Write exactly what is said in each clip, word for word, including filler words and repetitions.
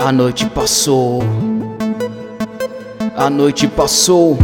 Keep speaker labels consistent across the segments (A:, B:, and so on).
A: A noite passou, a noite passou.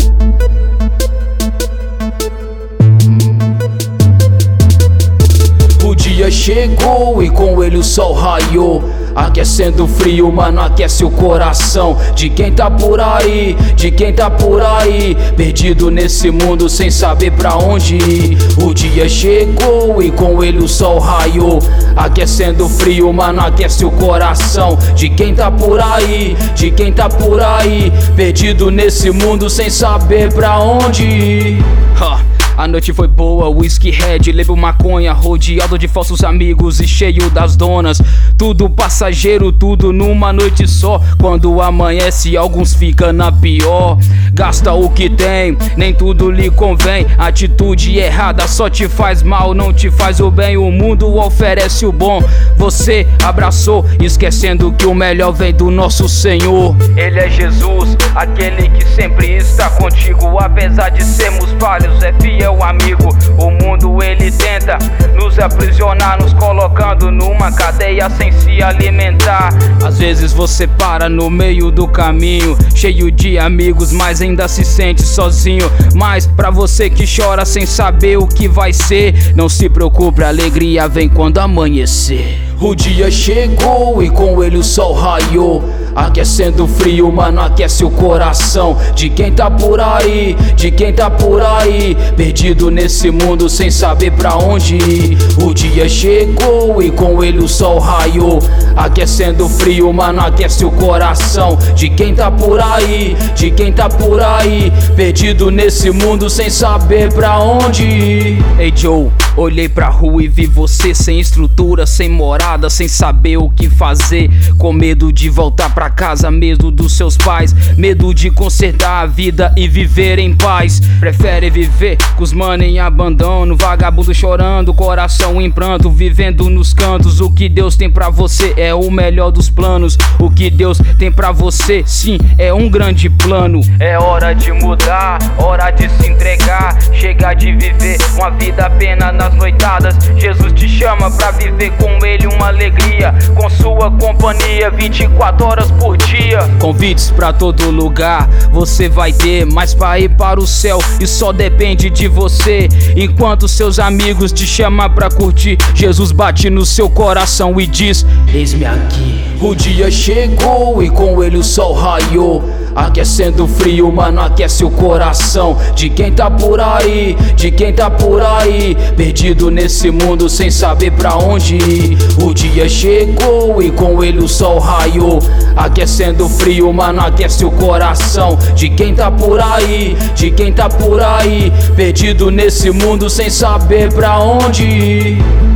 A: O dia chegou e com ele o sol raiou, aquecendo o frio, mano, aquece o coração de quem tá por aí, de quem tá por aí, perdido nesse mundo sem saber pra onde ir. O dia chegou e com ele o sol raiou, aquecendo o frio, mano, aquece o coração de quem tá por aí, de quem tá por aí, perdido nesse mundo sem saber pra onde ir. Ha. A noite foi boa, whisky red, levei maconha, rodeado de falsos amigos e cheio das donas. Tudo passageiro, tudo numa noite só. Quando amanhece, alguns ficam na pior. Gasta o que tem, nem tudo lhe convém. Atitude errada só te faz mal, não te faz o bem. O mundo oferece o bom, você abraçou, esquecendo que o melhor vem do nosso Senhor. Ele é Jesus, aquele que sempre está contigo. Apesar de sermos falhos, é fiel amigo. O mundo ele tenta nos aprisionar, nos colocando numa cadeia sem se alimentar. Às vezes você para no meio do caminho, cheio de amigos, mas ainda se sente sozinho. Mas pra você que chora sem saber o que vai ser, não se preocupe, a alegria vem quando amanhecer. O dia chegou e com ele o sol raiou, aquecendo o frio, mano, aquece o coração de quem tá por aí, de quem tá por aí, perdido nesse mundo sem saber pra onde ir. O dia chegou e com ele o sol raiou, aquecendo o frio, mano, aquece o coração de quem tá por aí, de quem tá por aí, perdido nesse mundo sem saber pra onde ir. Ei Joe, olhei pra rua e vi você sem estrutura, sem morada, sem saber o que fazer, com medo de voltar pra casa, medo dos seus pais, medo de consertar a vida e viver em paz. Prefere viver com os mano em abandono, vagabundo chorando, coração em pranto, vivendo nos cantos. O que Deus tem pra você é o melhor dos planos. O que Deus tem pra você, sim, é um grande plano. É hora de mudar, hora de se entregar, chega de viver uma vida apenas nas noitadas. Jesus te chama pra viver com ele uma alegria, com sua companhia vinte e quatro horas por dia. Convites pra todo lugar você vai ter, mas pra ir para o céu isso só depende de você. Enquanto seus amigos te chamam pra curtir, Jesus bate no seu coração e diz: eis-me aqui. O dia chegou e com ele o sol raiou, aquecendo o frio, mano, aquece o coração de quem tá por aí, de quem tá por aí, perdido nesse mundo sem saber pra onde ir. O dia chegou e com ele o sol raiou, aquecendo o frio, mano, aquece o coração de quem tá por aí, de quem tá por aí, perdido nesse mundo sem saber pra onde ir.